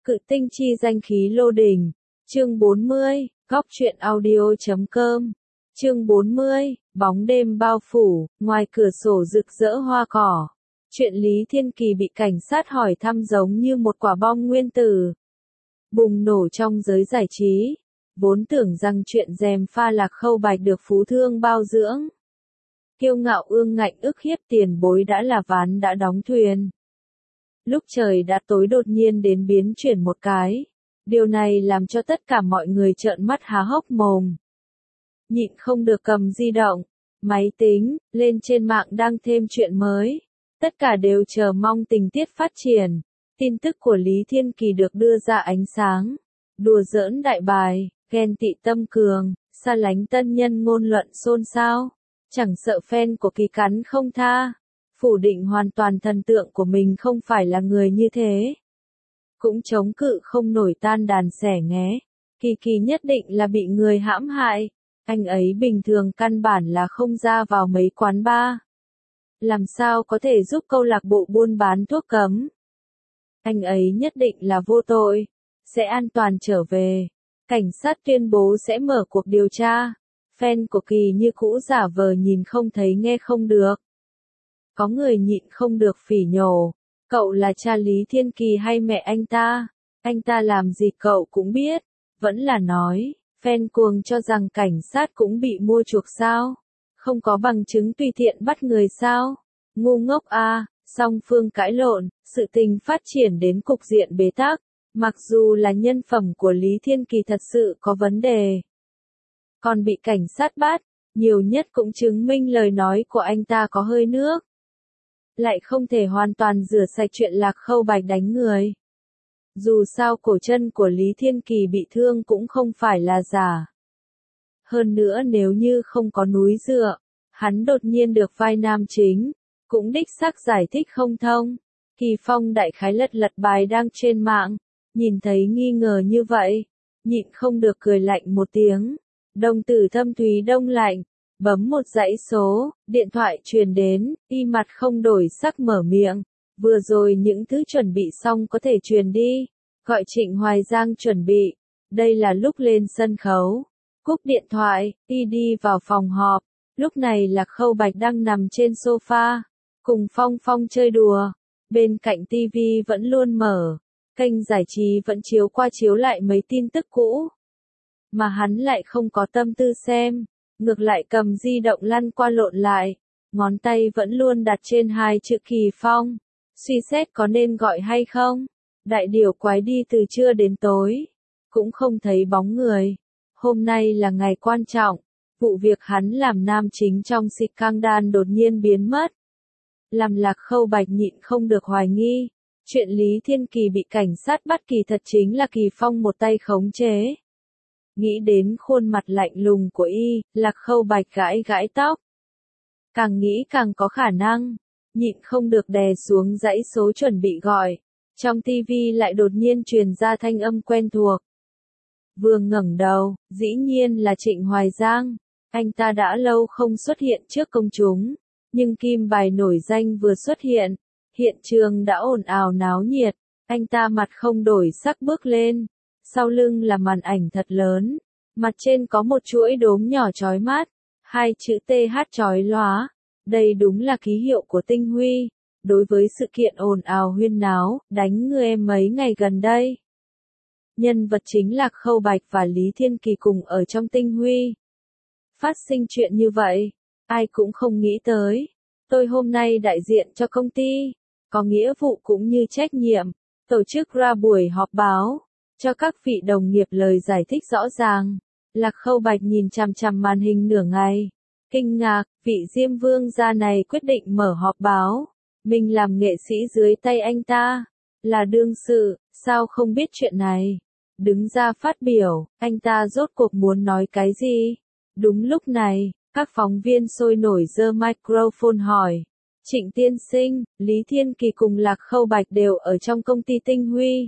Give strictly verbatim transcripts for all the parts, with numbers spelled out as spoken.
Cự tinh chi danh khí lô đình. Chương bốn mươi, góc truyện audio chấm com. Chương bốn mươi, bóng đêm bao phủ, ngoài cửa sổ rực rỡ hoa cỏ. Chuyện Lý Thiên Kỳ bị cảnh sát hỏi thăm giống như một quả bom nguyên tử bùng nổ trong giới giải trí. Vốn tưởng rằng chuyện gièm pha Lạc Khâu Bạch được phú thương bao dưỡng, kiêu ngạo ương ngạnh ức hiếp tiền bối đã là ván đã đóng thuyền. Lúc trời đã tối đột nhiên đến biến chuyển một cái. Điều này làm cho tất cả mọi người trợn mắt há hốc mồm. Nhịn không được cầm di động, máy tính, lên trên mạng đăng thêm chuyện mới. Tất cả đều chờ mong tình tiết phát triển. Tin tức của Lý Thiên Kỳ được đưa ra ánh sáng. Đùa giỡn đại bài, ghen tị tâm cường, xa lánh tân nhân ngôn luận xôn xao. Chẳng sợ fan của Kỳ cắn không tha. Phủ định hoàn toàn thần tượng của mình không phải là người như thế. Cũng chống cự không nổi tan đàn xẻ nghé. Kỳ Kỳ nhất định là bị người hãm hại. Anh ấy bình thường căn bản là không ra vào mấy quán bar. Làm sao có thể giúp câu lạc bộ buôn bán thuốc cấm. Anh ấy nhất định là vô tội. Sẽ an toàn trở về. Cảnh sát tuyên bố sẽ mở cuộc điều tra. Fan của Kỳ như cũ giả vờ nhìn không thấy nghe không được. Có người nhịn không được phỉ nhổ. Cậu là cha Lý Thiên Kỳ hay mẹ anh ta? Anh ta làm gì cậu cũng biết. Vẫn là nói, fan cuồng cho rằng cảnh sát cũng bị mua chuộc sao? Không có bằng chứng tùy tiện bắt người sao? Ngu ngốc à, song phương cãi lộn, sự tình phát triển đến cục diện bế tắc. Mặc dù là nhân phẩm của Lý Thiên Kỳ thật sự có vấn đề. Còn bị cảnh sát bắt, nhiều nhất cũng chứng minh lời nói của anh ta có hơi nước. Lại không thể hoàn toàn rửa sạch chuyện Lạc Khâu Bạch đánh người. Dù sao cổ chân của Lý Thiên Kỳ bị thương cũng không phải là giả. Hơn nữa nếu như không có núi dựa, hắn đột nhiên được vai nam chính, cũng đích xác giải thích không thông. Kỳ Phong đại khái lật lật bài đang trên mạng, nhìn thấy nghi ngờ như vậy, nhịn không được cười lạnh một tiếng. Đồng tử thâm thúy đông lạnh. Bấm một dãy số, điện thoại truyền đến, y mặt không đổi sắc mở miệng. Vừa rồi những thứ chuẩn bị xong có thể truyền đi. Gọi Trịnh Hoài Giang chuẩn bị. Đây là lúc lên sân khấu. Cúp điện thoại, y đi vào phòng họp. Lúc này Lạc Khâu Bạch đang nằm trên sofa. Cùng Phong Phong chơi đùa. Bên cạnh tivi vẫn luôn mở. Kênh giải trí vẫn chiếu qua chiếu lại mấy tin tức cũ. Mà hắn lại không có tâm tư xem. Ngược lại cầm di động lăn qua lộn lại, ngón tay vẫn luôn đặt trên hai chữ Kỳ Phong. Suy xét có nên gọi hay không? Đại điều quái đi từ trưa đến tối, cũng không thấy bóng người. Hôm nay là ngày quan trọng, vụ việc hắn làm nam chính trong scandal đột nhiên biến mất. Làm Lạc Khâu Bạch nhịn không được hoài nghi, chuyện Lý Thiên Kỳ bị cảnh sát bắt kỳ thật chính là Kỳ Phong một tay khống chế. Nghĩ đến khuôn mặt lạnh lùng của y, Lạc Khâu Bạch gãi gãi tóc. Càng nghĩ càng có khả năng, nhịn không được đè xuống dãy số chuẩn bị gọi. Trong tivi lại đột nhiên truyền ra thanh âm quen thuộc. Vừa ngẩng đầu, dĩ nhiên là Trịnh Hoài Giang. Anh ta đã lâu không xuất hiện trước công chúng, nhưng kim bài nổi danh vừa xuất hiện, hiện trường đã ồn ào náo nhiệt. Anh ta mặt không đổi sắc bước lên. Sau lưng là màn ảnh thật lớn, mặt trên có một chuỗi đốm nhỏ chói mắt, hai chữ tê hát chói lóa. Đây đúng là ký hiệu của Tinh Huy, đối với sự kiện ồn ào huyên náo, đánh người em mấy ngày gần đây. Nhân vật chính Lạc Khâu Bạch và Lý Thiên Kỳ cùng ở trong Tinh Huy. Phát sinh chuyện như vậy, ai cũng không nghĩ tới. Tôi hôm nay đại diện cho công ty, có nghĩa vụ cũng như trách nhiệm, tổ chức ra buổi họp báo. Cho các vị đồng nghiệp lời giải thích rõ ràng. Lạc Khâu Bạch nhìn chằm chằm màn hình nửa ngày. Kinh ngạc, vị Diêm Vương gia này quyết định mở họp báo. Mình làm nghệ sĩ dưới tay anh ta. Là đương sự, sao không biết chuyện này. Đứng ra phát biểu, anh ta rốt cuộc muốn nói cái gì. Đúng lúc này, các phóng viên sôi nổi giơ microphone hỏi. Trịnh tiên sinh, Lý Thiên Kỳ cùng Lạc Khâu Bạch đều ở trong công ty Tinh Huy.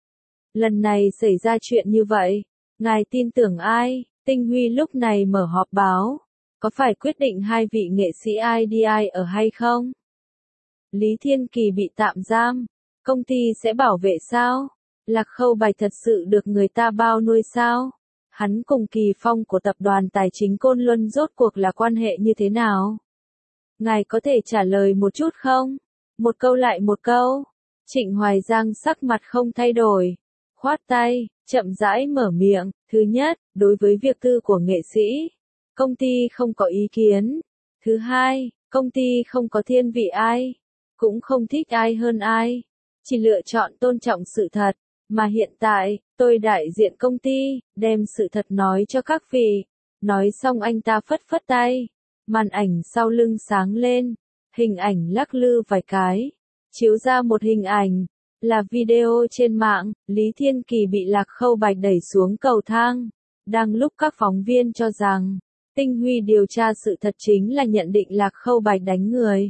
Lần này xảy ra chuyện như vậy, ngài tin tưởng ai? Tinh Huy lúc này mở họp báo, có phải quyết định hai vị nghệ sĩ i đê i ở hay không? Lý Thiên Kỳ bị tạm giam, công ty sẽ bảo vệ sao? Lạc Khâu Bạch thật sự được người ta bao nuôi sao? Hắn cùng Kỳ Phong của tập đoàn tài chính Côn Luân rốt cuộc là quan hệ như thế nào? Ngài có thể trả lời một chút không? Một câu lại một câu. Trịnh Hoài Giang sắc mặt không thay đổi. Khoát tay, chậm rãi mở miệng. Thứ nhất, đối với việc tư của nghệ sĩ, công ty không có ý kiến. Thứ hai, công ty không có thiên vị ai, cũng không thích ai hơn ai. Chỉ lựa chọn tôn trọng sự thật. Mà hiện tại, tôi đại diện công ty, đem sự thật nói cho các vị. Nói xong anh ta phất phất tay. Màn ảnh sau lưng sáng lên. Hình ảnh lắc lư vài cái. Chiếu ra một hình ảnh. Là video trên mạng, Lý Thiên Kỳ bị Lạc Khâu Bạch đẩy xuống cầu thang. Đang lúc các phóng viên cho rằng, Tinh Huy điều tra sự thật chính là nhận định Lạc Khâu Bạch đánh người.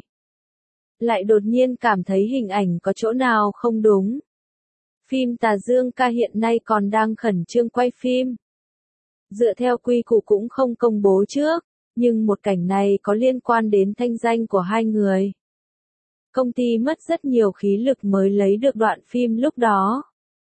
Lại đột nhiên cảm thấy hình ảnh có chỗ nào không đúng. Phim Tà Dương Ca hiện nay còn đang khẩn trương quay phim. Dựa theo quy củ cũng không công bố trước, nhưng một cảnh này có liên quan đến thanh danh của hai người. Công ty mất rất nhiều khí lực mới lấy được đoạn phim lúc đó.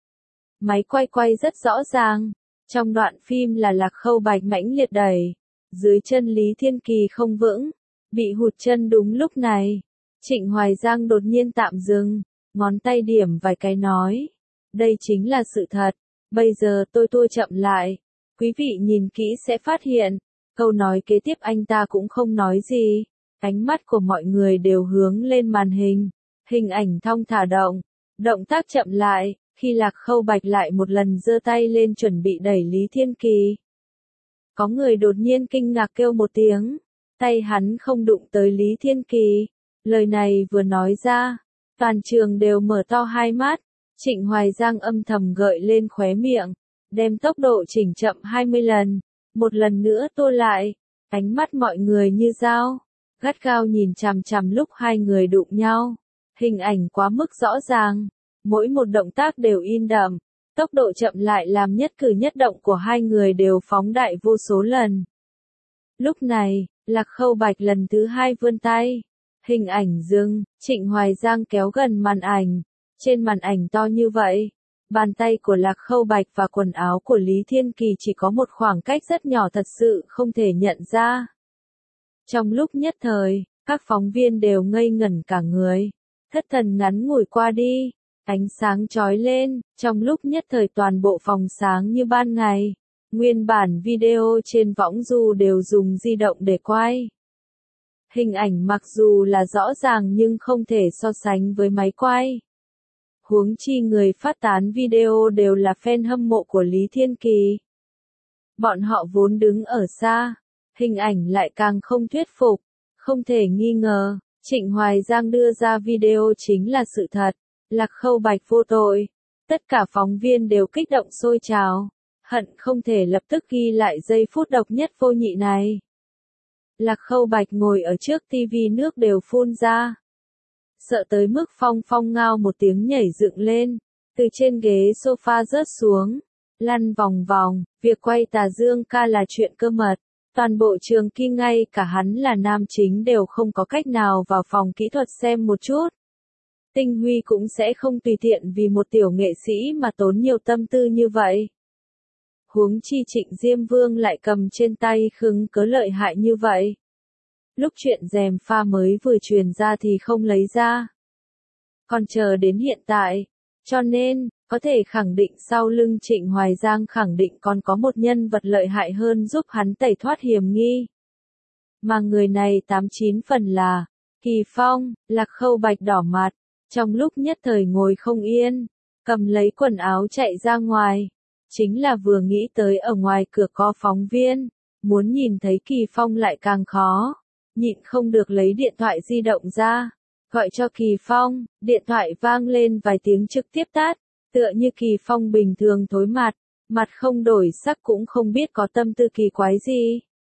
Máy quay quay rất rõ ràng. Trong đoạn phim là Lạc Khâu Bạch mãnh liệt đẩy. Dưới chân Lý Thiên Kỳ không vững. Bị hụt chân đúng lúc này. Trịnh Hoài Giang đột nhiên tạm dừng. Ngón tay điểm vài cái nói. Đây chính là sự thật. Bây giờ tôi tua chậm lại. Quý vị nhìn kỹ sẽ phát hiện. Câu nói kế tiếp anh ta cũng không nói gì. Ánh mắt của mọi người đều hướng lên màn hình. Hình ảnh thong thả động. Động tác chậm lại. Khi Lạc Khâu Bạch lại một lần giơ tay lên chuẩn bị đẩy Lý Thiên Kỳ. Có người đột nhiên kinh ngạc kêu một tiếng. Tay hắn không đụng tới Lý Thiên Kỳ. Lời này vừa nói ra. Toàn trường đều mở to hai mắt. Trịnh Hoài Giang âm thầm gợi lên khóe miệng. Đem tốc độ chỉnh chậm hai mươi lần. Một lần nữa tua lại. Ánh mắt mọi người như dao. Gắt gao nhìn chằm chằm lúc hai người đụng nhau. Hình ảnh quá mức rõ ràng. Mỗi một động tác đều in đậm. Tốc độ chậm lại làm nhất cử nhất động của hai người đều phóng đại vô số lần. Lúc này, Lạc Khâu Bạch lần thứ hai vươn tay. Hình ảnh dừng, Trịnh Hoài Giang kéo gần màn ảnh. Trên màn ảnh to như vậy, bàn tay của Lạc Khâu Bạch và quần áo của Lý Thiên Kỳ chỉ có một khoảng cách rất nhỏ thật sự không thể nhận ra. Trong lúc nhất thời, các phóng viên đều ngây ngẩn cả người. Thất thần ngắn ngủi qua đi, ánh sáng chói lên, trong lúc nhất thời toàn bộ phòng sáng như ban ngày. Nguyên bản video trên võng du đều dùng di động để quay. Hình ảnh mặc dù là rõ ràng nhưng không thể so sánh với máy quay. Huống chi người phát tán video đều là fan hâm mộ của Lý Thiên Kỳ. Bọn họ vốn đứng ở xa, hình ảnh lại càng không thuyết phục, không thể nghi ngờ, Trịnh Hoài Giang đưa ra video chính là sự thật, Lạc Khâu Bạch vô tội. Tất cả phóng viên đều kích động sôi trào, hận không thể lập tức ghi lại giây phút độc nhất vô nhị này. Lạc Khâu Bạch ngồi ở trước tivi nước đều phun ra. Sợ tới mức Phong Phong ngao một tiếng nhảy dựng lên, từ trên ghế sofa rớt xuống, lăn vòng vòng, việc quay Tà Dương Ca là chuyện cơ mật, toàn bộ trường kỳ ngay cả hắn là nam chính đều không có cách nào vào phòng kỹ thuật xem một chút. Tinh Huy cũng sẽ không tùy tiện vì một tiểu nghệ sĩ mà tốn nhiều tâm tư như vậy. Huống chi Trịnh Diêm Vương lại cầm trên tay khứng cớ lợi hại như vậy. Lúc chuyện dèm pha mới vừa truyền ra thì không lấy ra. Còn chờ đến hiện tại. Cho nên, có thể khẳng định sau lưng Trịnh Hoài Giang khẳng định còn có một nhân vật lợi hại hơn giúp hắn tẩy thoát hiểm nghi. Mà người này tám chín phần là Kỳ Phong. Lạc Khâu Bạch đỏ mặt. Trong lúc nhất thời ngồi không yên. Cầm lấy quần áo chạy ra ngoài. Chính là vừa nghĩ tới ở ngoài cửa có phóng viên. Muốn nhìn thấy Kỳ Phong lại càng khó. Nhịn không được lấy điện thoại di động ra, gọi cho Kỳ Phong, điện thoại vang lên vài tiếng trực tiếp tắt, tựa như Kỳ Phong bình thường thối mặt, mặt không đổi sắc cũng không biết có tâm tư kỳ quái gì.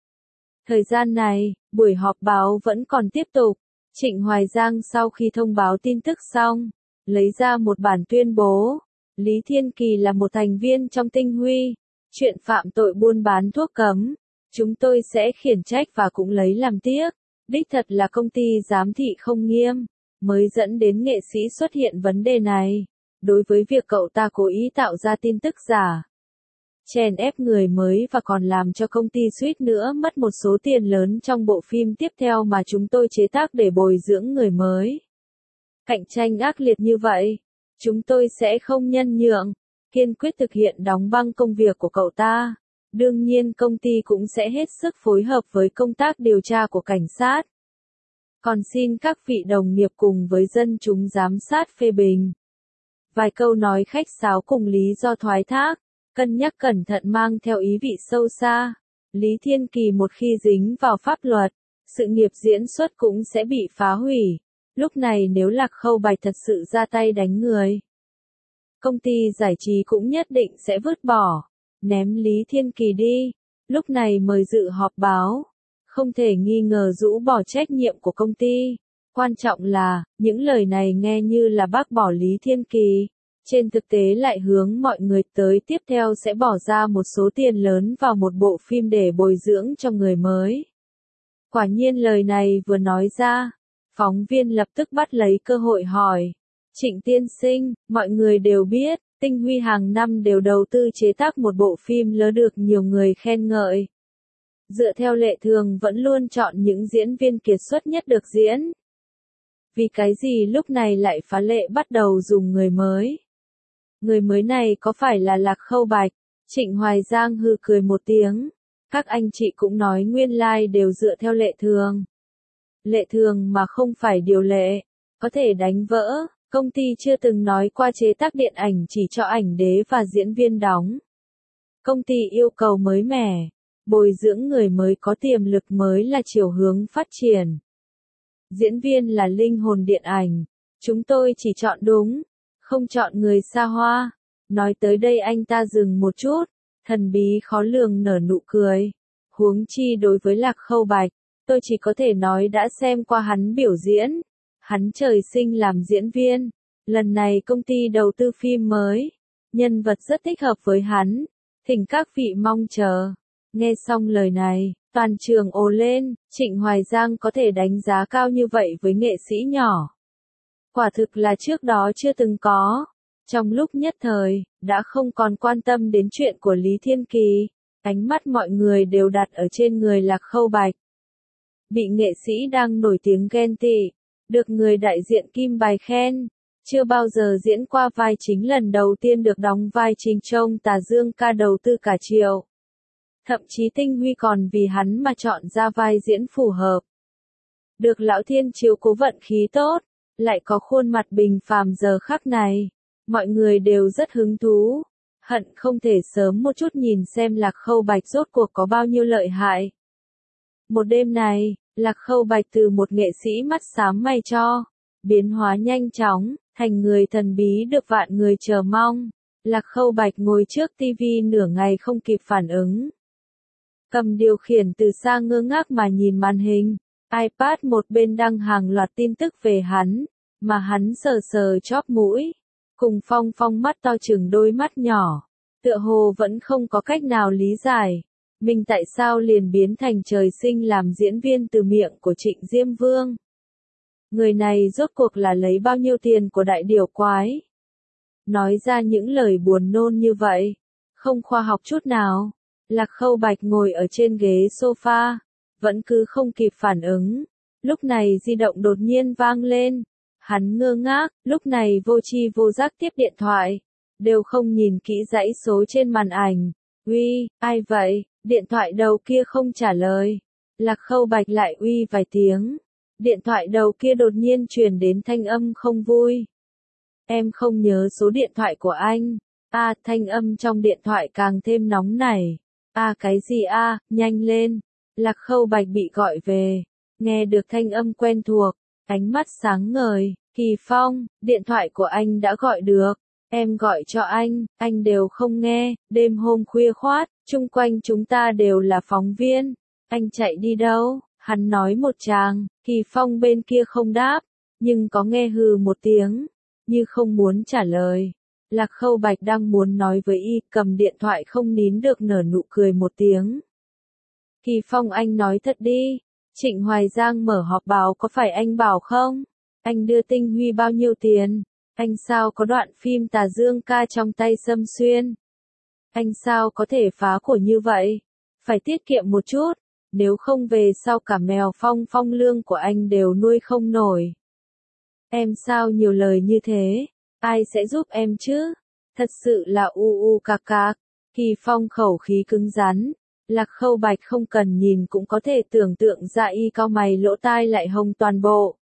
Thời gian này, buổi họp báo vẫn còn tiếp tục, Trịnh Hoài Giang sau khi thông báo tin tức xong, lấy ra một bản tuyên bố, Lý Thiên Kỳ là một thành viên trong Tinh Huy, chuyện phạm tội buôn bán thuốc cấm. Chúng tôi sẽ khiển trách và cũng lấy làm tiếc. Đích thật là công ty giám thị không nghiêm, mới dẫn đến nghệ sĩ xuất hiện vấn đề này. đối với việc cậu ta cố ý tạo ra tin tức giả, chèn ép người mới và còn làm cho công ty suýt nữa mất một số tiền lớn trong bộ phim tiếp theo mà chúng tôi chế tác để bồi dưỡng người mới. Cạnh tranh ác liệt như vậy, chúng tôi sẽ không nhân nhượng, kiên quyết thực hiện đóng băng công việc của cậu ta. Đương nhiên công ty cũng sẽ hết sức phối hợp với công tác điều tra của cảnh sát. Còn xin các vị đồng nghiệp cùng với dân chúng giám sát phê bình. Vài câu nói khách sáo cùng lý do thoái thác, cân nhắc cẩn thận mang theo ý vị sâu xa. Lý Thiên Kỳ một khi dính vào pháp luật, sự nghiệp diễn xuất cũng sẽ bị phá hủy. Lúc này nếu Lạc Khâu Bạch thật sự ra tay đánh người, công ty giải trí cũng nhất định sẽ vứt bỏ, ném Lý Thiên Kỳ đi. Lúc này mời dự họp báo, không thể nghi ngờ rũ bỏ trách nhiệm của công ty. Quan trọng là, những lời này nghe như là bác bỏ Lý Thiên Kỳ, trên thực tế lại hướng mọi người tới tiếp theo sẽ bỏ ra một số tiền lớn vào một bộ phim để bồi dưỡng cho người mới. Quả nhiên lời này vừa nói ra, phóng viên lập tức bắt lấy cơ hội hỏi. Trịnh tiên sinh, mọi người đều biết, Tinh Huy hàng năm đều đầu tư chế tác một bộ phim lớn được nhiều người khen ngợi. Dựa theo lệ thường vẫn luôn chọn những diễn viên kiệt xuất nhất được diễn. Vì cái gì lúc này lại phá lệ bắt đầu dùng người mới? Người mới này có phải là Lạc Khâu Bạch? Trịnh Hoài Giang hừ cười một tiếng. Các anh chị cũng nói nguyên lai like đều dựa theo lệ thường. Lệ thường mà không phải điều lệ, có thể đánh vỡ. Công ty chưa từng nói qua chế tác điện ảnh chỉ cho ảnh đế và diễn viên đóng. Công ty yêu cầu mới mẻ, bồi dưỡng người mới có tiềm lực mới là chiều hướng phát triển. Diễn viên là linh hồn điện ảnh, chúng tôi chỉ chọn đúng, không chọn người xa hoa. Nói tới đây anh ta dừng một chút, thần bí khó lường nở nụ cười. Huống chi đối với Lạc Khâu Bạch, tôi chỉ có thể nói đã xem qua hắn biểu diễn. Hắn trời sinh làm diễn viên, lần này công ty đầu tư phim mới, nhân vật rất thích hợp với hắn, thỉnh các vị mong chờ. Nghe xong lời này, toàn trường ồ lên, Trịnh Hoài Giang có thể đánh giá cao như vậy với nghệ sĩ nhỏ. Quả thực là trước đó chưa từng có. Trong lúc nhất thời, đã không còn quan tâm đến chuyện của Lý Thiên Kỳ, ánh mắt mọi người đều đặt ở trên người Lạc Khâu Bạch. Bị nghệ sĩ đang nổi tiếng ghen tị, được người đại diện Kim Bài khen, chưa bao giờ diễn qua vai chính lần đầu tiên được đóng vai chính trong Tà Dương ca đầu tư cả triệu. Thậm chí Tinh Huy còn vì hắn mà chọn ra vai diễn phù hợp. Được Lão Thiên chiếu cố vận khí tốt, lại có khuôn mặt bình phàm giờ khắc này. Mọi người đều rất hứng thú, hận không thể sớm một chút nhìn xem Lạc Khâu Bạch rốt cuộc có bao nhiêu lợi hại. Một đêm này, Lạc Khâu Bạch từ một nghệ sĩ mắt xám mày cho, biến hóa nhanh chóng, thành người thần bí được vạn người chờ mong. Lạc Khâu Bạch ngồi trước tivi nửa ngày không kịp phản ứng. Cầm điều khiển từ xa ngơ ngác mà nhìn màn hình, iPad một bên đăng hàng loạt tin tức về hắn, mà hắn sờ sờ chóp mũi, cùng Phong Phong mắt to chừng đôi mắt nhỏ, tựa hồ vẫn không có cách nào lý giải. Mình tại sao liền biến thành trời sinh làm diễn viên từ miệng của Trịnh Diêm Vương? Người này rốt cuộc là lấy bao nhiêu tiền của đại điểu quái? Nói ra những lời buồn nôn như vậy, không khoa học chút nào. Lạc Khâu Bạch ngồi ở trên ghế sofa, vẫn cứ không kịp phản ứng. Lúc này di động đột nhiên vang lên. Hắn ngơ ngác, lúc này vô tri vô giác tiếp điện thoại, đều không nhìn kỹ dãy số trên màn ảnh. Uy, ai vậy? Điện thoại đầu kia không trả lời. Lạc Khâu Bạch lại uy vài tiếng. Điện thoại đầu kia đột nhiên truyền đến thanh âm không vui. Em không nhớ số điện thoại của anh. A, à, thanh âm trong điện thoại càng thêm nóng nảy. A, à, cái gì a, à, nhanh lên. Lạc Khâu Bạch bị gọi về. Nghe được thanh âm quen thuộc, ánh mắt sáng ngời. Kỳ Phong, điện thoại của anh đã gọi được. Em gọi cho anh, anh đều không nghe. Đêm hôm khuya khoát, chung quanh chúng ta đều là phóng viên. Anh chạy đi đâu? Hắn nói một tràng. Kỳ Phong bên kia không đáp, nhưng có nghe hừ một tiếng, như không muốn trả lời. Lạc Khâu Bạch đang muốn nói với y, cầm điện thoại không nín được nở nụ cười một tiếng. Kỳ Phong, anh nói thật đi. Trịnh Hoài Giang mở họp báo có phải anh bảo không? Anh đưa Tinh Huy bao nhiêu tiền? Anh sao có đoạn phim Tà Dương ca trong tay Sâm Xuyên? Anh sao có thể phá của như vậy? Phải tiết kiệm một chút, nếu không về sau cả mèo Phong Phong lương của anh đều nuôi không nổi. Em sao nhiều lời như thế? Ai sẽ giúp em chứ? Thật sự là u u cạc cạc. Kỳ Phong khẩu khí cứng rắn. Lạc Khâu Bạch không cần nhìn cũng có thể tưởng tượng ra y cau mày lỗ tai lại hồng toàn bộ.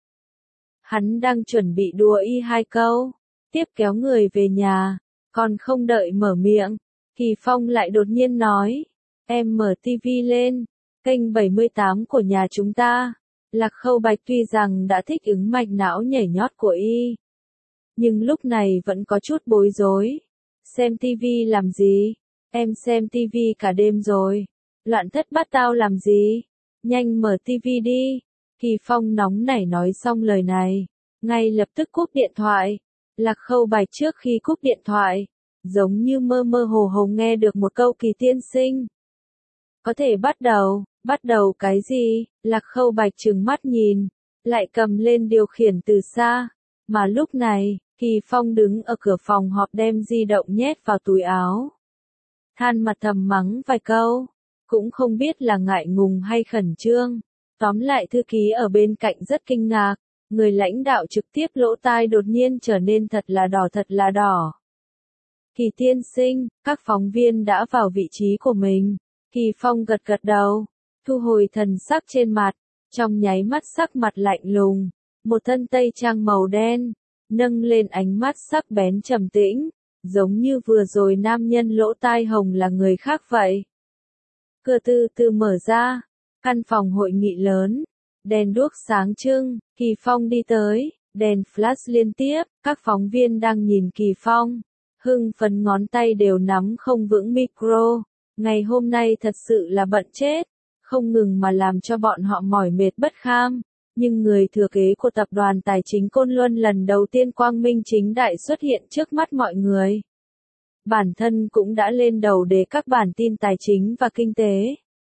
Hắn đang chuẩn bị đùa y hai câu, tiếp kéo người về nhà, còn không đợi mở miệng, Kỳ Phong lại đột nhiên nói, em mở tivi lên, kênh bảy mươi tám của nhà chúng ta. Lạc Khâu Bạch tuy rằng đã thích ứng mạch não nhảy nhót của y, nhưng lúc này vẫn có chút bối rối. Xem tivi làm gì? Em xem tivi cả đêm rồi. Loạn thất bát tao làm gì? Nhanh mở tivi đi. Kỳ Phong nóng nảy nói xong lời này, ngay lập tức cúp điện thoại. Lạc Khâu Bạch trước khi cúp điện thoại, giống như mơ mơ hồ hồ nghe được một câu Kỳ tiên sinh. Có thể bắt đầu, bắt đầu cái gì? Lạc Khâu Bạch trừng mắt nhìn, lại cầm lên điều khiển từ xa. Mà lúc này, Kỳ Phong đứng ở cửa phòng họp đem di động nhét vào túi áo. Than mặt thầm mắng vài câu, cũng không biết là ngại ngùng hay khẩn trương. Tóm lại thư ký ở bên cạnh rất kinh ngạc, người lãnh đạo trực tiếp lỗ tai đột nhiên trở nên thật là đỏ thật là đỏ. Kỳ tiên sinh, các phóng viên đã vào vị trí của mình. Kỳ Phong gật gật đầu, thu hồi thần sắc trên mặt, trong nháy mắt sắc mặt lạnh lùng, một thân tây trang màu đen, nâng lên ánh mắt sắc bén trầm tĩnh, giống như vừa rồi nam nhân lỗ tai hồng là người khác vậy. Cửa từ từ mở ra, căn phòng hội nghị lớn, đèn đuốc sáng trưng, Kỳ Phong đi tới, đèn flash liên tiếp, các phóng viên đang nhìn Kỳ Phong, hưng phấn ngón tay đều nắm không vững micro. Ngày hôm nay thật sự là bận chết, không ngừng mà làm cho bọn họ mỏi mệt bất kham, nhưng người thừa kế của tập đoàn tài chính Côn Luân lần đầu tiên quang minh chính đại xuất hiện trước mắt mọi người. Bản thân cũng đã lên đầu để các bản tin tài chính và kinh tế.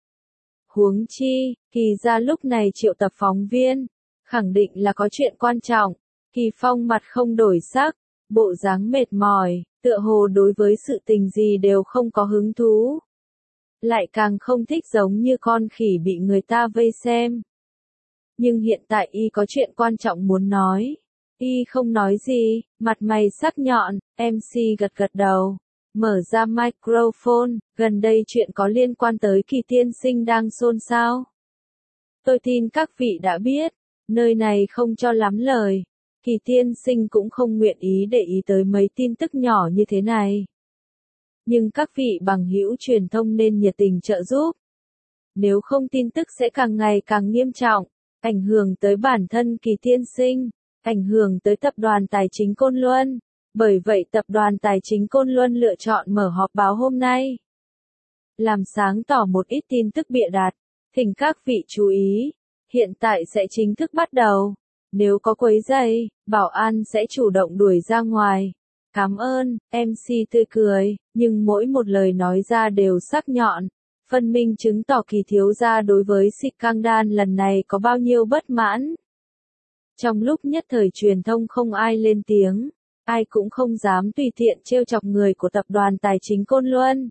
Huống chi, Kỳ ra lúc này triệu tập phóng viên, khẳng định là có chuyện quan trọng. Kỳ Phong mặt không đổi sắc, bộ dáng mệt mỏi, tựa hồ đối với sự tình gì đều không có hứng thú. Lại càng không thích giống như con khỉ bị người ta vây xem. Nhưng hiện tại y có chuyện quan trọng muốn nói. Y không nói gì, mặt mày sắc nhọn, em xê gật gật đầu. Mở ra microphone, gần đây chuyện có liên quan tới Kỳ tiên sinh đang xôn xao. Tôi tin các vị đã biết, nơi này không cho lắm lời. Kỳ tiên sinh cũng không nguyện ý để ý tới mấy tin tức nhỏ như thế này. Nhưng các vị bằng hữu truyền thông nên nhiệt tình trợ giúp. Nếu không tin tức sẽ càng ngày càng nghiêm trọng, ảnh hưởng tới bản thân Kỳ tiên sinh, ảnh hưởng tới tập đoàn tài chính Côn Luân. Bởi vậy tập đoàn tài chính Côn Luân lựa chọn mở họp báo hôm nay. Làm sáng tỏ một ít tin tức bịa đặt, thỉnh các vị chú ý, hiện tại sẽ chính thức bắt đầu. Nếu có quấy rầy, bảo an sẽ chủ động đuổi ra ngoài. Cảm ơn, em xê tươi cười, nhưng mỗi một lời nói ra đều sắc nhọn, phân minh chứng tỏ Kỳ thiếu gia đối với scandal lần này có bao nhiêu bất mãn. Trong lúc nhất thời truyền thông không ai lên tiếng, ai cũng không dám tùy tiện trêu chọc người của tập đoàn tài chính Côn Luân.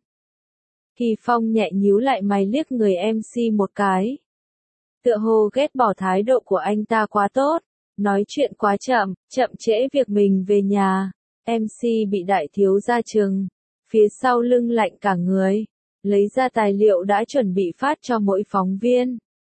Kỳ Phong nhẹ nhíu lại mày liếc người em xê một cái. Tựa hồ ghét bỏ thái độ của anh ta quá tốt, nói chuyện quá chậm, chậm trễ việc mình về nhà. em xê bị đại thiếu gia trừng, phía sau lưng lạnh cả người, lấy ra tài liệu đã chuẩn bị phát cho mỗi phóng viên.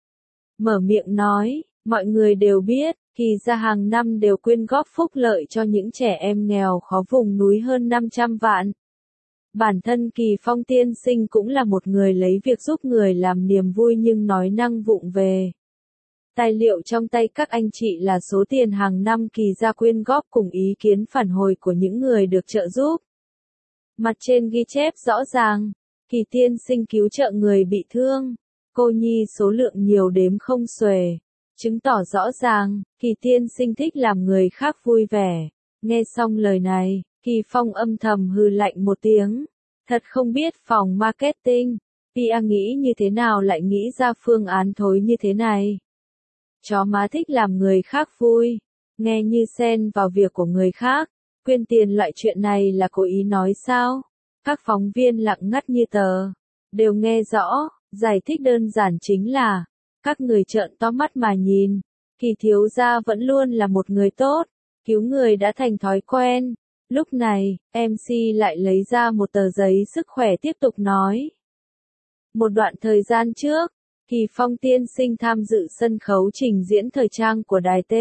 Mở miệng nói, mọi người đều biết, Kỳ gia hàng năm đều quyên góp phúc lợi cho những trẻ em nghèo khó vùng núi hơn năm trăm vạn. Bản thân Kỳ Phong tiên sinh cũng là một người lấy việc giúp người làm niềm vui nhưng nói năng vụng về. Tài liệu trong tay các anh chị là số tiền hàng năm Kỳ gia quyên góp cùng ý kiến phản hồi của những người được trợ giúp. Mặt trên ghi chép rõ ràng, Kỳ tiên sinh cứu trợ người bị thương, cô nhi số lượng nhiều đếm không xuể, chứng tỏ rõ ràng, Kỳ tiên sinh thích làm người khác vui vẻ. Nghe xong lời này, Kỳ Phong âm thầm hừ lạnh một tiếng, thật không biết phòng marketing, pê e nghĩ như thế nào lại nghĩ ra phương án thối như thế này. Chó má thích làm người khác vui, nghe như xen vào việc của người khác, Quyên tiền loại chuyện này là cố ý nói sao? Các phóng viên lặng ngắt như tờ. Đều nghe rõ, giải thích đơn giản chính là, các người trợn to mắt mà nhìn. Kỳ thiếu gia vẫn luôn là một người tốt, cứu người đã thành thói quen. Lúc này, em xê lại lấy ra một tờ giấy sức khỏe tiếp tục nói. Một đoạn thời gian trước, Kỳ Phong tiên sinh tham dự sân khấu trình diễn thời trang của Đài T.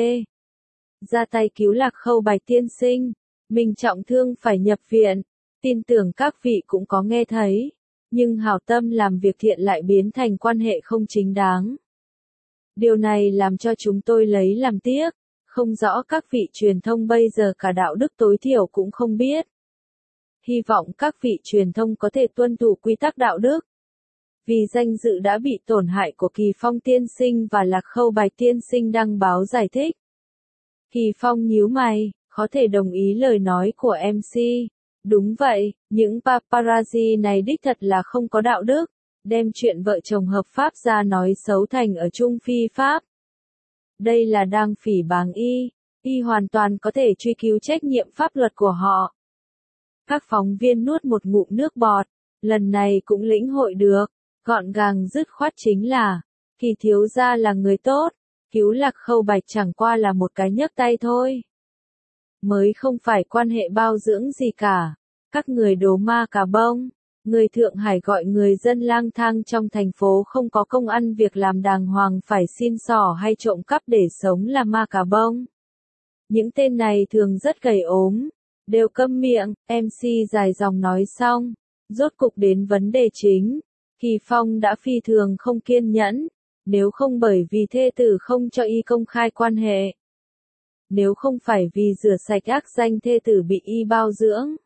Ra tay cứu Lạc Khâu Bạch tiên sinh, mình trọng thương phải nhập viện, tin tưởng các vị cũng có nghe thấy, nhưng hảo tâm làm việc thiện lại biến thành quan hệ không chính đáng. Điều này làm cho chúng tôi lấy làm tiếc, không rõ các vị truyền thông bây giờ cả đạo đức tối thiểu cũng không biết. Hy vọng các vị truyền thông có thể tuân thủ quy tắc đạo đức. Vì danh dự đã bị tổn hại của Kỳ Phong tiên sinh và Lạc Khâu Bạch tiên sinh đăng báo giải thích. Kỳ Phong nhíu mày, có thể đồng ý lời nói của em xê. Đúng vậy, những paparazzi này đích thật là không có đạo đức, đem chuyện vợ chồng hợp pháp ra nói xấu thành ở Trung Phi Pháp. Đây là đang phỉ báng y, y hoàn toàn có thể truy cứu trách nhiệm pháp luật của họ. Các phóng viên nuốt một ngụm nước bọt, lần này cũng lĩnh hội được, gọn gàng dứt khoát chính là, Kỳ thiếu gia là người tốt, cứu Lạc Khâu Bạch chẳng qua là một cái nhấc tay thôi. Mới không phải quan hệ bao dưỡng gì cả, các người đố ma cà bông. Người Thượng Hải gọi người dân lang thang trong thành phố không có công ăn việc làm đàng hoàng phải xin xỏ hay trộm cắp để sống là ma cà bông. Những tên này thường rất gầy ốm, đều câm miệng, em xê dài dòng nói xong, rốt cục đến vấn đề chính. Kỳ Phong đã phi thường không kiên nhẫn, nếu không bởi vì thê tử không cho y công khai quan hệ. Nếu không phải vì rửa sạch ác danh thê tử bị y bao dưỡng.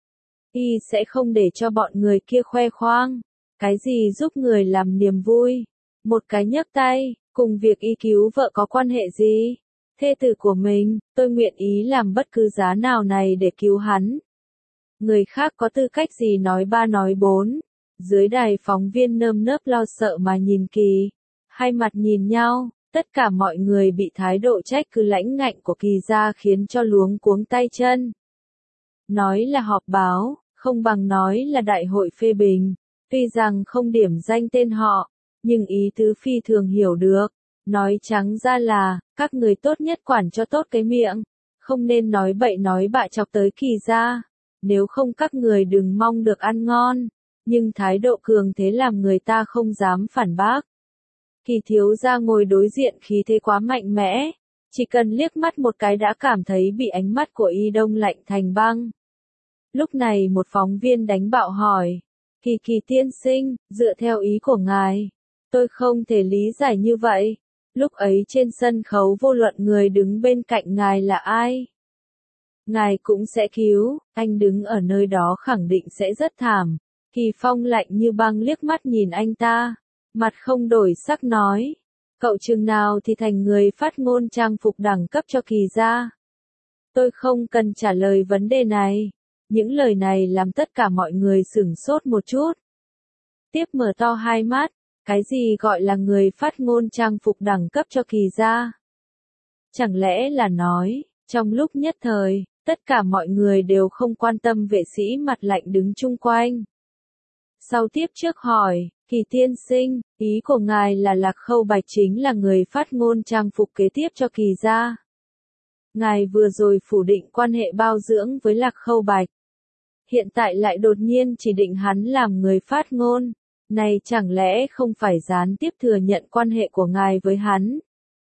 Y sẽ không để cho bọn người kia khoe khoang. Cái gì giúp người làm niềm vui? Một cái nhấc tay, cùng việc y cứu vợ có quan hệ gì? Thê tử của mình, tôi nguyện ý làm bất cứ giá nào này để cứu hắn. Người khác có tư cách gì nói ba nói bốn? Dưới đài phóng viên nơm nớp lo sợ mà nhìn Kỳ. Hai mặt nhìn nhau, tất cả mọi người bị thái độ trách cứ lãnh ngạnh của Kỳ ra khiến cho luống cuống tay chân. Nói là họp báo, không bằng nói là đại hội phê bình, tuy rằng không điểm danh tên họ, nhưng ý tứ phi thường hiểu được, nói trắng ra là, các người tốt nhất quản cho tốt cái miệng, không nên nói bậy nói bạ chọc tới Kỳ ra, nếu không các người đừng mong được ăn ngon, nhưng thái độ cường thế làm người ta không dám phản bác. Kỳ thiếu gia ngồi đối diện khí thế quá mạnh mẽ, chỉ cần liếc mắt một cái đã cảm thấy bị ánh mắt của y đông lạnh thành băng. Lúc này một phóng viên đánh bạo hỏi, Kỳ Kỳ tiên sinh, dựa theo ý của ngài, tôi không thể lý giải như vậy. Lúc ấy trên sân khấu vô luận người đứng bên cạnh ngài là ai, ngài cũng sẽ cứu, anh đứng ở nơi đó khẳng định sẽ rất thảm. Kỳ Phong lạnh như băng liếc mắt nhìn anh ta, mặt không đổi sắc nói, cậu chừng nào thì thành người phát ngôn trang phục đẳng cấp cho Kỳ gia. Tôi không cần trả lời vấn đề này. Những lời này làm tất cả mọi người sửng sốt một chút. Tiếp mở to hai mắt, cái gì gọi là người phát ngôn trang phục đẳng cấp cho Kỳ gia? Chẳng lẽ là nói, trong lúc nhất thời, tất cả mọi người đều không quan tâm vệ sĩ mặt lạnh đứng chung quanh. Sau tiếp trước hỏi, Kỳ tiên sinh, ý của ngài là Lạc Khâu Bạch chính là người phát ngôn trang phục kế tiếp cho Kỳ gia. Ngài vừa rồi phủ định quan hệ bao dưỡng với Lạc Khâu Bạch. Hiện tại lại đột nhiên chỉ định hắn làm người phát ngôn, này chẳng lẽ không phải gián tiếp thừa nhận quan hệ của ngài với hắn?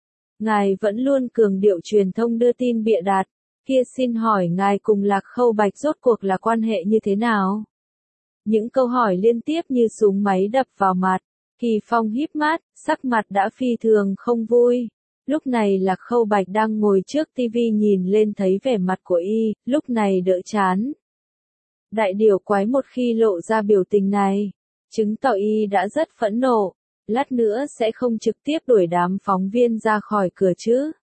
Ngài vẫn luôn cường điệu truyền thông đưa tin bịa đặt, kia xin hỏi ngài cùng Lạc Khâu Bạch rốt cuộc là quan hệ như thế nào? Những câu hỏi liên tiếp như súng máy đập vào mặt, Kỳ Phong híp mắt, sắc mặt đã phi thường không vui. Lúc này Lạc Khâu Bạch đang ngồi trước tivi nhìn lên thấy vẻ mặt của y, lúc này đỡ chán. Đại điều quái một khi lộ ra biểu tình này, chứng tỏ y đã rất phẫn nộ, lát nữa sẽ không trực tiếp đuổi đám phóng viên ra khỏi cửa chứ.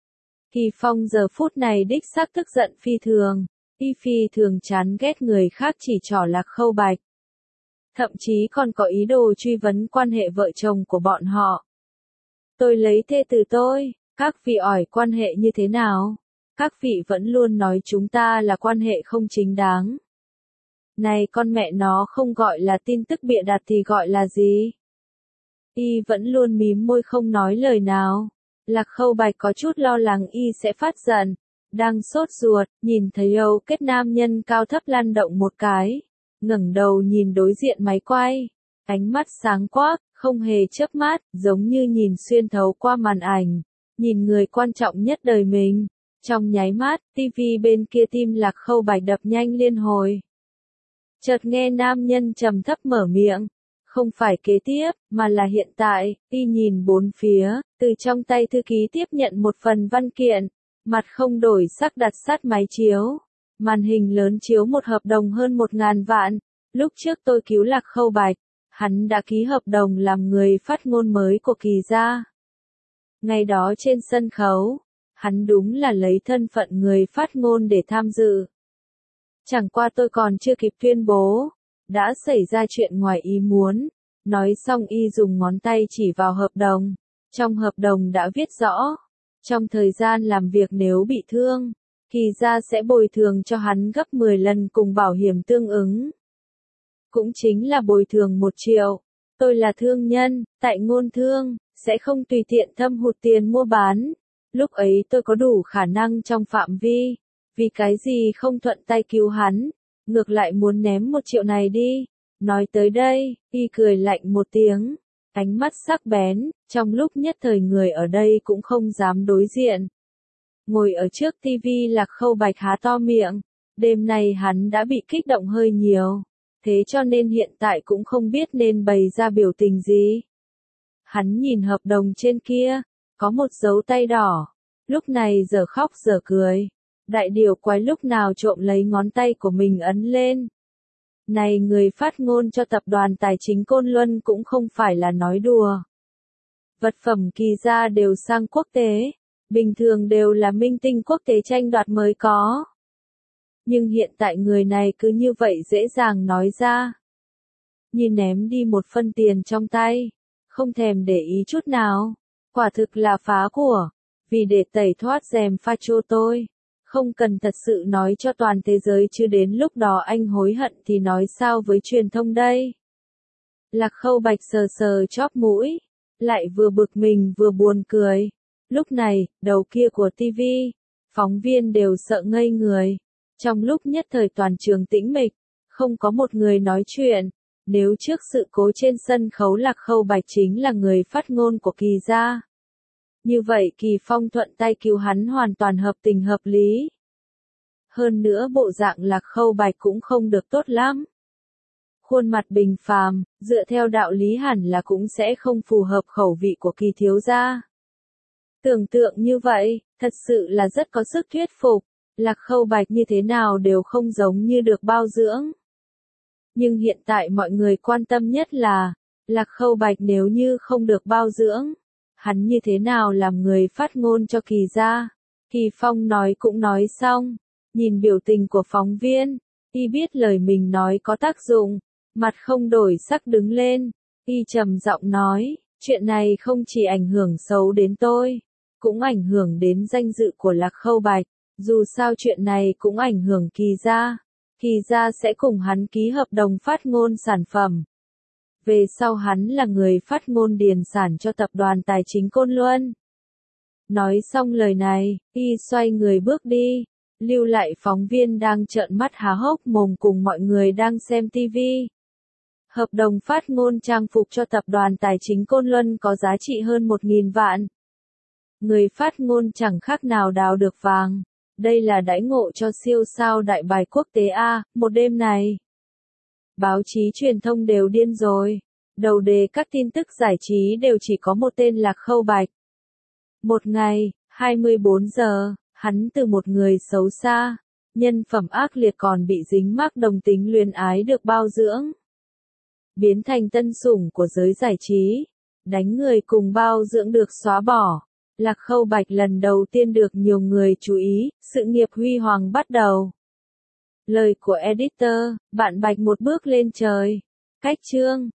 Kỳ Phong giờ phút này đích xác tức giận phi thường, y phi thường chán ghét người khác chỉ trỏ Lạc Khâu Bạch. Thậm chí còn có ý đồ truy vấn quan hệ vợ chồng của bọn họ. Tôi lấy thê từ tôi, các vị hỏi quan hệ như thế nào? Các vị vẫn luôn nói chúng ta là quan hệ không chính đáng. Này con mẹ nó không gọi là tin tức bịa đặt thì gọi là gì? Y vẫn luôn mím môi không nói lời nào. Lạc Khâu Bạch có chút lo lắng Y sẽ phát giận. Đang sốt ruột, nhìn thấy Âu kết nam nhân cao thấp lăn động một cái. Ngẩng đầu nhìn đối diện máy quay. Ánh mắt sáng quắc, không hề chớp mắt, giống như nhìn xuyên thấu qua màn ảnh. Nhìn người quan trọng nhất đời mình. Trong nháy mắt, tivi bên kia tim Lạc Khâu Bạch đập nhanh liên hồi. Chợt nghe nam nhân trầm thấp mở miệng. Không phải kế tiếp, mà là hiện tại. Y nhìn bốn phía, từ trong tay thư ký tiếp nhận một phần văn kiện. Mặt không đổi sắc đặt sát máy chiếu. Màn hình lớn chiếu một hợp đồng hơn một ngàn vạn. Lúc trước tôi cứu Lạc Khâu Bạch. Hắn đã ký hợp đồng làm người phát ngôn mới của Kỳ gia. Ngày đó trên sân khấu, hắn đúng là lấy thân phận người phát ngôn để tham dự. Chẳng qua tôi còn chưa kịp tuyên bố, đã xảy ra chuyện ngoài ý muốn. Nói xong Y dùng ngón tay chỉ vào hợp đồng. Trong hợp đồng đã viết rõ, trong thời gian làm việc nếu bị thương, Kỳ gia sẽ bồi thường cho hắn gấp mười lần cùng bảo hiểm tương ứng. Cũng chính là bồi thường một triệu. Tôi là thương nhân, tại ngôn thương, sẽ không tùy tiện thâm hụt tiền mua bán. Lúc ấy tôi có đủ khả năng trong phạm vi. Vì cái gì không thuận tay cứu hắn, ngược lại muốn ném một triệu này đi. Nói tới đây, Y cười lạnh một tiếng, ánh mắt sắc bén, trong lúc nhất thời người ở đây cũng không dám đối diện. Ngồi ở trước tivi Lạc Khâu Bạch há to miệng, đêm nay hắn đã bị kích động hơi nhiều, thế cho nên hiện tại cũng không biết nên bày ra biểu tình gì. Hắn nhìn hợp đồng trên kia, có một dấu tay đỏ, lúc này giờ khóc giờ cười. Đại điều quái lúc nào trộm lấy ngón tay của mình ấn lên. Này người phát ngôn cho tập đoàn tài chính Côn Luân cũng không phải là nói đùa. Vật phẩm Kỳ gia đều sang quốc tế, bình thường đều là minh tinh quốc tế tranh đoạt mới có. Nhưng hiện tại người này cứ như vậy dễ dàng nói ra. Như ném đi một phân tiền trong tay, không thèm để ý chút nào. Quả thực là phá của, vì để tẩy thoát rèm pha chô tôi. Không cần thật sự nói cho toàn thế giới chứ đến lúc đó anh hối hận thì nói sao với truyền thông đây. Lạc Khâu Bạch sờ sờ chóp mũi, lại vừa bực mình vừa buồn cười. Lúc này, đầu kia của tivi, phóng viên đều sợ ngây người. Trong lúc nhất thời toàn trường tĩnh mịch, không có một người nói chuyện. Nếu trước sự cố trên sân khấu Lạc Khâu Bạch chính là người phát ngôn của Kỳ gia. Như vậy Kỳ Phong thuận tay cứu hắn hoàn toàn hợp tình hợp lý. Hơn nữa bộ dạng Lạc Khâu Bạch cũng không được tốt lắm. Khuôn mặt bình phàm, dựa theo đạo lý hẳn là cũng sẽ không phù hợp khẩu vị của Kỳ thiếu gia. Tưởng tượng như vậy, thật sự là rất có sức thuyết phục. Lạc Khâu Bạch như thế nào đều không giống như được bao dưỡng. Nhưng hiện tại mọi người quan tâm nhất là, Lạc Khâu Bạch nếu như không được bao dưỡng, hắn như thế nào làm người phát ngôn cho Kỳ gia. Kỳ Phong nói cũng nói xong, nhìn biểu tình của phóng viên, Y biết lời mình nói có tác dụng, mặt không đổi sắc đứng lên, Y trầm giọng nói, chuyện này không chỉ ảnh hưởng xấu đến tôi, cũng ảnh hưởng đến danh dự của Lạc Khâu Bạch, dù sao chuyện này cũng ảnh hưởng Kỳ gia. Kỳ gia sẽ cùng hắn ký hợp đồng phát ngôn sản phẩm. Về sau hắn là người phát ngôn điền sản cho tập đoàn tài chính Côn Luân. Nói xong lời này, Y xoay người bước đi, lưu lại phóng viên đang trợn mắt há hốc mồm cùng mọi người đang xem tivi. Hợp đồng phát ngôn trang phục cho tập đoàn tài chính Côn Luân có giá trị hơn một nghìn vạn. Người phát ngôn chẳng khác nào đào được vàng. Đây là đãi ngộ cho siêu sao đại bài quốc tế A, một đêm này. Báo chí truyền thông đều điên rồi. Đầu đề các tin tức giải trí đều chỉ có một tên Lạc Khâu Bạch. Một ngày, hai mươi bốn giờ, hắn từ một người xấu xa, nhân phẩm ác liệt còn bị dính mác đồng tính luyến ái được bao dưỡng. Biến thành tân sủng của giới giải trí, đánh người cùng bao dưỡng được xóa bỏ. Lạc Khâu Bạch lần đầu tiên được nhiều người chú ý, sự nghiệp huy hoàng bắt đầu. Lời của editor, bạn Bạch một bước lên trời. Cách chương